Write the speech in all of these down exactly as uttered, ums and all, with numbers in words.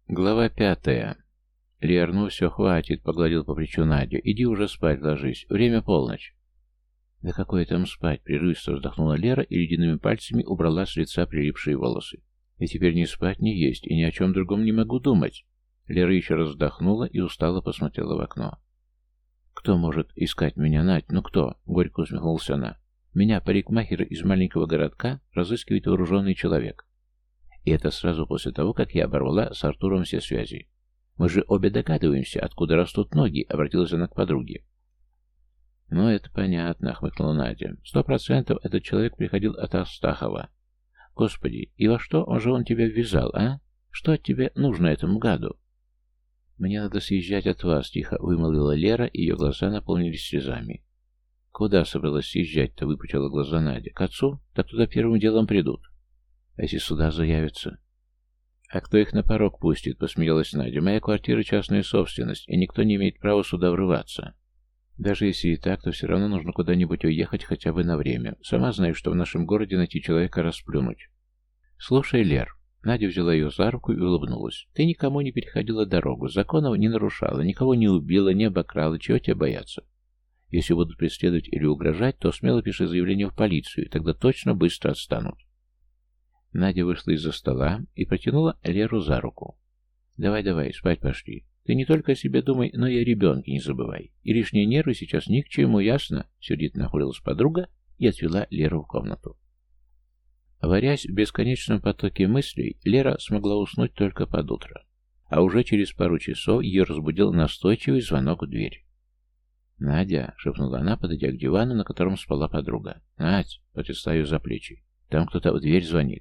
Глава пятая. «Лер, ну все, хватит», — погладил по плечу Надю. «Иди уже спать ложись. Время полночь». «Да какое там спать?» — прерывисто вздохнула Лера и ледяными пальцами убрала с лица прилипшие волосы. «И теперь ни спать, ни есть, и ни о чем другом не могу думать». Лера еще раз вздохнула и устало посмотрела в окно. «Кто может искать меня, Надь? Ну кто?» — горько усмехнулся она. «Меня, парикмахера из маленького городка, разыскивает вооруженный человек. И это сразу после того, как я оборвала с Артуром все связи. Мы же обе догадываемся, откуда растут ноги», — обратилась она к подруге. «Ну, это понятно», — хмыкнула Надя. «Сто процентов этот человек приходил от Астахова. Господи, и во что он же он тебя ввязал, а? Что от тебя нужно этому гаду?» «Мне надо съезжать от вас», — тихо вымолвила Лера, и ее глаза наполнились слезами. «Куда собралась съезжать-то?» — выпучила глаза Надя. «К отцу? Так туда первым делом придут. А если сюда заявятся?» «А кто их на порог пустит?» — посмеялась Надя. «Моя квартира — частная собственность, и никто не имеет права сюда врываться. Даже если и так, то все равно нужно куда-нибудь уехать хотя бы на время. Сама знаешь, что в нашем городе найти человека расплюнуть». «Слушай, Лер», — Надя взяла ее за руку и улыбнулась, — «ты никому не переходила дорогу, законов не нарушала, никого не убила, не обокрала, чего тебе бояться? Если будут преследовать или угрожать, то смело пиши заявление в полицию, и тогда точно быстро отстанут». Надя вышла из-за стола и протянула Леру за руку. «Давай-давай, спать пошли. Ты не только о себе думай, но и о ребенке не забывай. И лишние нервы сейчас ни к чему, ясно?» Сердито нахмурилась подруга и отвела Леру в комнату. Варясь в бесконечном потоке мыслей, Лера смогла уснуть только под утро. А уже через пару часов ее разбудил настойчивый звонок в дверь. «Надя», — шепнула она, подойдя к дивану, на котором спала подруга. «Надь», — потрясла ее за плечи, — «там кто-то в дверь звонит».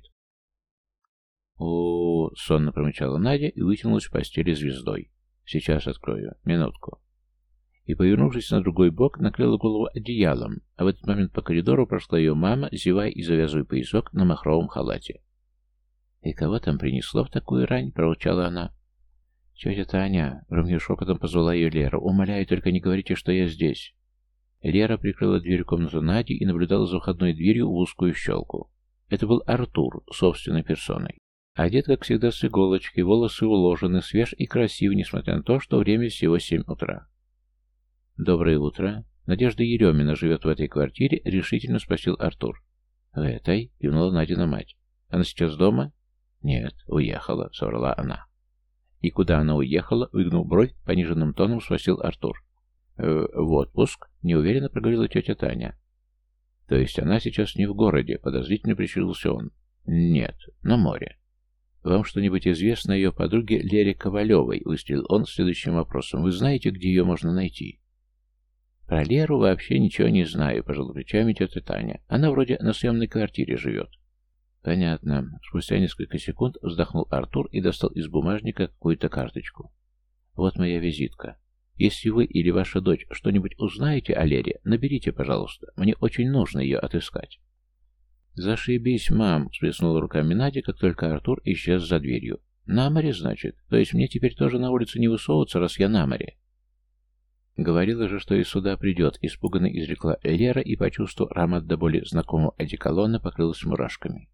«О-о-о», — сонно промычала Надя и вытянулась в постели звездой. «Сейчас открою. Минутку». И, повернувшись на другой бок, накрыла голову одеялом, а в этот момент по коридору прошла ее мама, зевая и завязывая поясок на махровом халате. «И кого там принесло в такую рань?» — проворчала она. «Тетя Таня», — громким шепотом позвала ее Лера, — «умоляю, только не говорите, что я здесь». Лера прикрыла дверь в комнату Нади и наблюдала за входной дверью в узкую щелку. Это был Артур собственной персоной. Одет, как всегда, с иголочки, волосы уложены, свеж и красив, несмотря на то, что время всего семь утра. «Доброе утро. Надежда Еремина живет в этой квартире?» — решительно спросил Артур. «В этой?» — кивнула Надина мать. «Она сейчас дома?» «Нет, уехала», — соврала она. «И куда она уехала?» — выгнул бровь, пониженным тоном спросил Артур. «Э, «В отпуск?» — неуверенно проговорила тетя Таня. «То есть она сейчас не в городе?» — подозрительно прищурился он. «Нет, на море». «Вам что-нибудь известно о ее подруге Лере Ковалевой?» — выстрелил он следующим вопросом. «Вы знаете, где ее можно найти?» «Про Леру вообще ничего не знаю», — пожала плечами тетя Таня. «Она вроде на съемной квартире живет». «Понятно». Спустя несколько секунд вздохнул Артур и достал из бумажника какую-то карточку. «Вот моя визитка. Если вы или ваша дочь что-нибудь узнаете о Лере, наберите, пожалуйста. Мне очень нужно ее отыскать». «Зашибись, мам», — всплеснула руками Надя, как только Артур исчез за дверью. «На море, значит? То есть мне теперь тоже на улицу не высовываться, раз я на море?» «Говорила же, что и сюда придет», — испуганно изрекла Лера и, почувствовав аромат до боли знакомого одеколона, покрылась мурашками.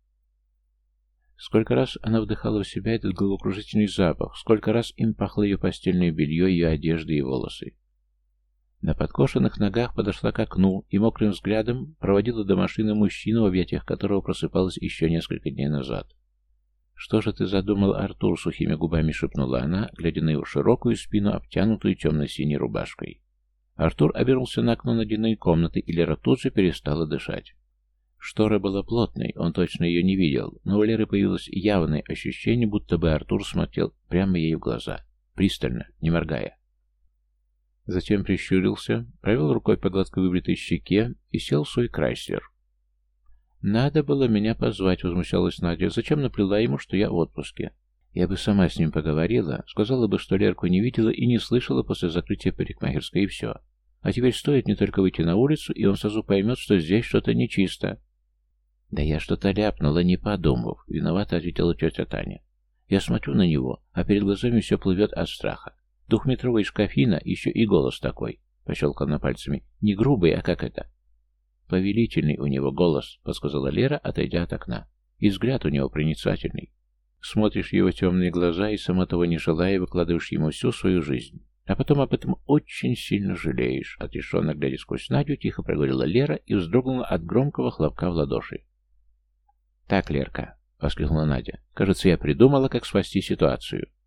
Сколько раз она вдыхала в себя этот головокружительный запах, сколько раз им пахло ее постельное белье, ее одежда и волосы. На подкошенных ногах подошла к окну и мокрым взглядом проводила до машины мужчину, в объятиях которого просыпалась еще несколько дней назад. «Что же ты задумал, Артур?» — сухими губами шепнула она, глядя на его широкую спину, обтянутую темно-синей рубашкой. Артур обернулся на окно наденной комнаты, и Лера тут же перестала дышать. Штора была плотной, он точно ее не видел, но у Леры появилось явное ощущение, будто бы Артур смотрел прямо ей в глаза, пристально, не моргая. Затем прищурился, провел рукой по гладко выбритой щеке и сел в свой Крайслер. «Надо было меня позвать», — возмущалась Надя. «Зачем наплела ему, что я в отпуске? Я бы сама с ним поговорила, сказала бы, что Лерку не видела и не слышала после закрытия парикмахерской, и все. А теперь стоит мне только выйти на улицу, и он сразу поймет, что здесь что-то нечисто». «Да я что-то ляпнула, не подумав», — виновато ответила тетя Таня. «Я смотрю на него, а перед глазами все плывет от страха. Двухметровая шкафина, еще и голос такой», — пощелкал на пальцами. «Не грубый, а как это?» «Повелительный у него голос», — подсказала Лера, отойдя от окна. «И взгляд у него проницательный». Смотришь в его темные глаза и, сама того не желая, выкладываешь ему всю свою жизнь. А потом об этом очень сильно жалеешь. Отрешенно глядя сквозь Надю, тихо проговорила Лера и вздрогнула от громкого хлопка в ладоши. «Так, Лерка», — воскликнула Надя, — «кажется, я придумала, как спасти ситуацию.